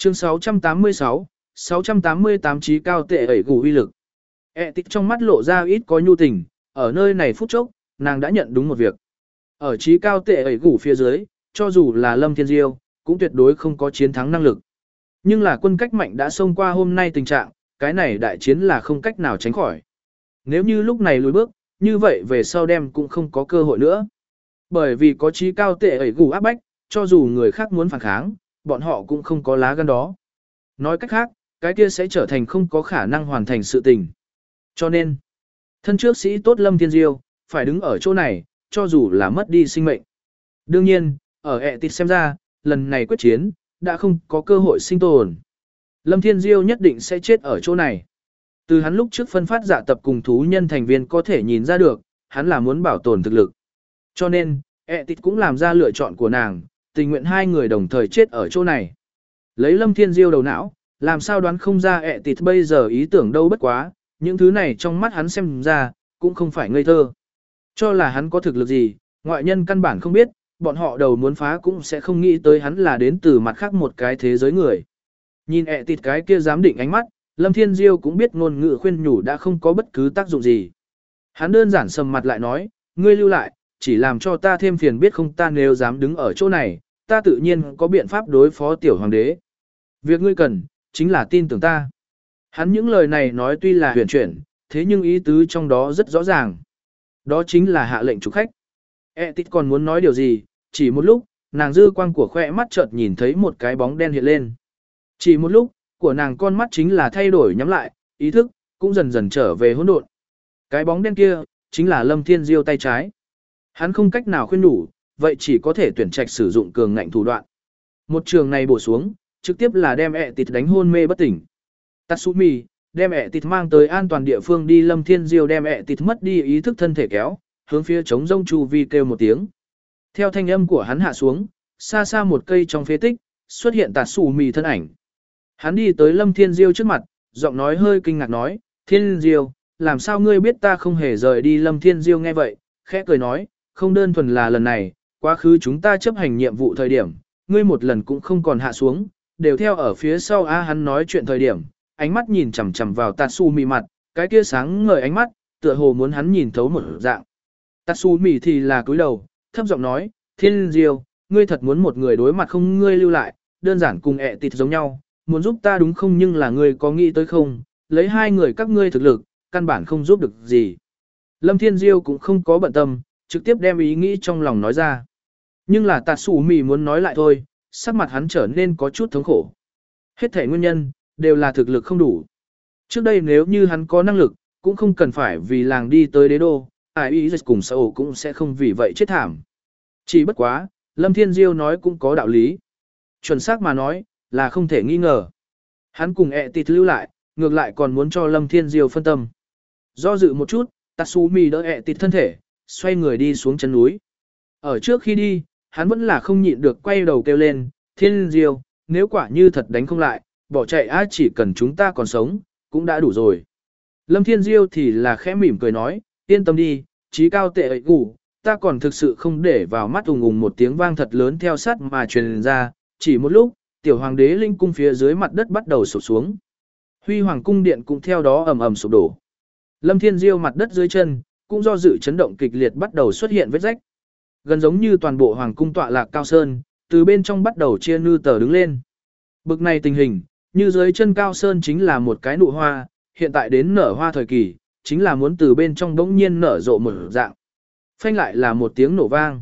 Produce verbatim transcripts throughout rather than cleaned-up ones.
Chương sáu trăm tám mươi sáu, sáu trăm tám mươi tám trí cao tệ ẩy gù uy lực. E tịch trong mắt lộ ra ít có nhu tình, ở nơi này phút chốc, nàng đã nhận đúng một việc. Ở trí cao tệ ẩy gù phía dưới, cho dù là Lâm Thiên Diêu, cũng tuyệt đối không có chiến thắng năng lực. Nhưng là quân cách mạnh đã xông qua hôm nay tình trạng, cái này đại chiến là không cách nào tránh khỏi. Nếu như lúc này lùi bước, như vậy về sau đem cũng không có cơ hội nữa. Bởi vì có trí cao tệ ẩy gù áp bách, cho dù người khác muốn phản kháng, bọn họ cũng không có lá gan đó. Nói cách khác, cái kia sẽ trở thành không có khả năng hoàn thành sự tình. Cho nên, thân trước sĩ tốt Lâm Thiên Diêu, phải đứng ở chỗ này, cho dù là mất đi sinh mệnh. Đương nhiên, ở ẹ tịt xem ra, lần này quyết chiến, đã không có cơ hội sinh tồn. Lâm Thiên Diêu nhất định sẽ chết ở chỗ này. Từ hắn lúc trước phân phát dạ tập cùng thú nhân thành viên có thể nhìn ra được, hắn là muốn bảo tồn thực lực. Cho nên, ẹ tịt cũng làm ra lựa chọn của nàng, tình nguyện hai người đồng thời chết ở chỗ này. Lấy Lâm Thiên Diêu đầu não, làm sao đoán không ra ẹ tịt bây giờ ý tưởng đâu bất quá, những thứ này trong mắt hắn xem ra, cũng không phải ngây thơ. Cho là hắn có thực lực gì, ngoại nhân căn bản không biết, bọn họ đầu muốn phá cũng sẽ không nghĩ tới hắn là đến từ mặt khác một cái thế giới người. Nhìn ẹ tịt cái kia dám định ánh mắt, Lâm Thiên Diêu cũng biết ngôn ngữ khuyên nhủ đã không có bất cứ tác dụng gì. Hắn đơn giản sầm mặt lại nói, ngươi lưu lại, chỉ làm cho ta thêm phiền biết không, ta nếu dám đứng ở chỗ này, ta tự nhiên có biện pháp đối phó tiểu hoàng đế. Việc ngươi cần, chính là tin tưởng ta. Hắn những lời này nói tuy là huyền chuyển, thế nhưng ý tứ trong đó rất rõ ràng. Đó chính là hạ lệnh chủ khách. E tít còn muốn nói điều gì, chỉ một lúc, nàng dư quang của khoe mắt chợt nhìn thấy một cái bóng đen hiện lên. Chỉ một lúc, của nàng con mắt chính là thay đổi nhắm lại, ý thức, cũng dần dần trở về hỗn độn. Cái bóng đen kia, chính là Lâm Thiên Diêu tay trái. Hắn không cách nào khuyên đủ, vậy chỉ có thể tuyển trạch sử dụng cường ngạnh thủ đoạn. Một trường này bổ xuống, trực tiếp là đem ẹ tịt đánh hôn mê bất tỉnh. Tatsumi, đem ẹ tịt mang tới an toàn địa phương đi. Lâm Thiên Diêu đem ẹ tịt mất đi ý thức thân thể kéo, hướng phía trống rông chu vi kêu một tiếng. Theo thanh âm của hắn hạ xuống, xa xa một cây trong phế tích, xuất hiện Tatsumi thân ảnh. Hắn đi tới Lâm Thiên Diêu trước mặt, giọng nói hơi kinh ngạc nói, Thiên Diêu, làm sao ngươi biết ta không hề rời đi? Lâm Thiên Diêu nghe vậy, khẽ cười nói, không đơn thuần là lần này, quá khứ chúng ta chấp hành nhiệm vụ thời điểm, ngươi một lần cũng không còn hạ xuống, đều theo ở phía sau. A hắn nói chuyện thời điểm, ánh mắt nhìn chằm chằm vào Tatsumi mặt, cái kia sáng ngời ánh mắt, tựa hồ muốn hắn nhìn thấu một dạng. Tatsumi thì là cúi đầu, thấp giọng nói, Thiên Diêu, ngươi thật muốn một người đối mặt không? Ngươi lưu lại, đơn giản cùng ẹ tịt giống nhau, muốn giúp ta đúng không? Nhưng là ngươi có nghĩ tới không, lấy hai người các ngươi thực lực, căn bản không giúp được gì. Lâm Thiên Diêu cũng không có bận tâm, trực tiếp đem ý nghĩ trong lòng nói ra. Nhưng là Tatsumi muốn nói lại thôi, sắc mặt hắn trở nên có chút thống khổ. Hết thể nguyên nhân, đều là thực lực không đủ. Trước đây nếu như hắn có năng lực, cũng không cần phải vì làng đi tới đế đô, ai ý dịch cùng xã cũng sẽ không vì vậy chết thảm. Chỉ bất quá, Lâm Thiên Diêu nói cũng có đạo lý. Chuẩn xác mà nói, là không thể nghi ngờ. Hắn cùng ẹ tịt lưu lại, ngược lại còn muốn cho Lâm Thiên Diêu phân tâm. Do dự một chút, Tatsumi đỡ ẹ tịt thân thể, xoay người đi xuống chân núi. Ở trước khi đi, hắn vẫn là không nhịn được quay đầu kêu lên, Thiên Diêu, nếu quả như thật đánh không lại, bỏ chạy á, chỉ cần chúng ta còn sống, cũng đã đủ rồi. Lâm Thiên Diêu thì là khẽ mỉm cười nói, yên tâm đi, trí cao tệ ẩy gù, ta còn thực sự không để vào mắt. Ùng ùng một tiếng vang thật lớn theo sát mà truyền ra, chỉ một lúc, tiểu hoàng đế linh cung phía dưới mặt đất bắt đầu sụp xuống. Huy hoàng cung điện cũng theo đó ầm ầm sụp đổ. Lâm Thiên Diêu mặt đất dưới chân, cũng do dự chấn động kịch liệt bắt đầu xuất hiện vết rách. Gần giống như toàn bộ hoàng cung tọa lạc cao sơn, từ bên trong bắt đầu chia nư tờ đứng lên. Bực này tình hình, như dưới chân cao sơn chính là một cái nụ hoa, hiện tại đến nở hoa thời kỳ, chính là muốn từ bên trong bỗng nhiên nở rộ một dạng. Phanh lại là một tiếng nổ vang.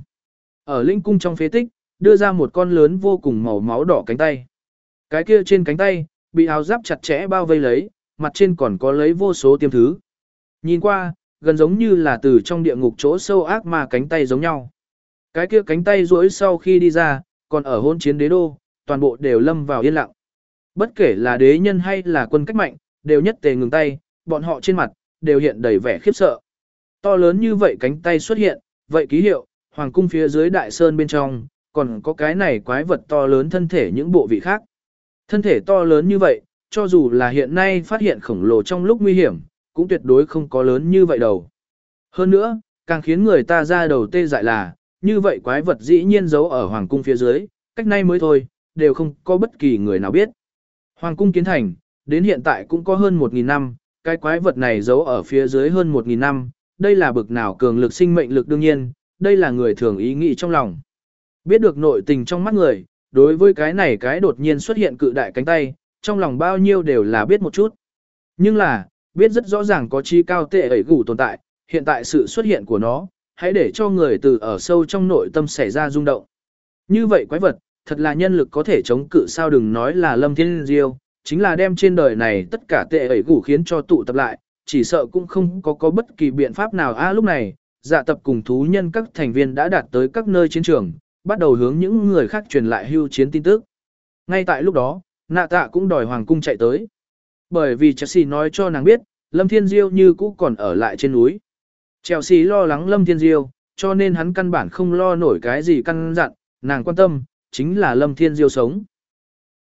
Ở linh cung trong phế tích, đưa ra một con lớn vô cùng màu máu đỏ cánh tay. Cái kia trên cánh tay, bị áo giáp chặt chẽ bao vây lấy, mặt trên còn có lấy vô số tiêm thứ. Nhìn qua, gần giống như là từ trong địa ngục chỗ sâu ác ma cánh tay giống nhau. Cái kia cánh tay duỗi sau khi đi ra, còn ở hôn chiến đế đô, toàn bộ đều lâm vào yên lặng. Bất kể là đế nhân hay là quân cách mạnh, đều nhất tề ngừng tay, bọn họ trên mặt, đều hiện đầy vẻ khiếp sợ. To lớn như vậy cánh tay xuất hiện, vậy ký hiệu, hoàng cung phía dưới đại sơn bên trong, còn có cái này quái vật to lớn thân thể những bộ vị khác. Thân thể to lớn như vậy, cho dù là hiện nay phát hiện khổng lồ trong lúc nguy hiểm, cũng tuyệt đối không có lớn như vậy đâu. Hơn nữa, càng khiến người ta ra đầu tê dại là, như vậy quái vật dĩ nhiên giấu ở hoàng cung phía dưới, cách nay mới thôi, đều không có bất kỳ người nào biết. Hoàng cung kiến thành, đến hiện tại cũng có hơn một nghìn năm, cái quái vật này giấu ở phía dưới hơn một nghìn năm, đây là bực nào cường lực sinh mệnh lực đương nhiên, đây là người thường ý nghĩ trong lòng. Biết được nội tình trong mắt người, đối với cái này cái đột nhiên xuất hiện cự đại cánh tay, trong lòng bao nhiêu đều là biết một chút. Nhưng là, biết rất rõ ràng có chi cao tệ ẩy gủ tồn tại, hiện tại sự xuất hiện của nó, hãy để cho người từ ở sâu trong nội tâm xảy ra rung động. Như vậy quái vật, thật là nhân lực có thể chống cự sao đừng nói là Lâm Thiên Diêu, chính là đem trên đời này tất cả tệ ẩy gủ khiến cho tụ tập lại, chỉ sợ cũng không có có bất kỳ biện pháp nào a lúc này, dạ tập cùng thú nhân các thành viên đã đạt tới các nơi chiến trường, bắt đầu hướng những người khác truyền lại hưu chiến tin tức. Ngay tại lúc đó, nạ tạ cũng đòi hoàng cung chạy tới. Bởi vì Chelsea nói cho nàng biết, Lâm Thiên Diêu như cũ còn ở lại trên núi. Chelsea lo lắng Lâm Thiên Diêu, cho nên hắn căn bản không lo nổi cái gì căn dặn, nàng quan tâm, chính là Lâm Thiên Diêu sống.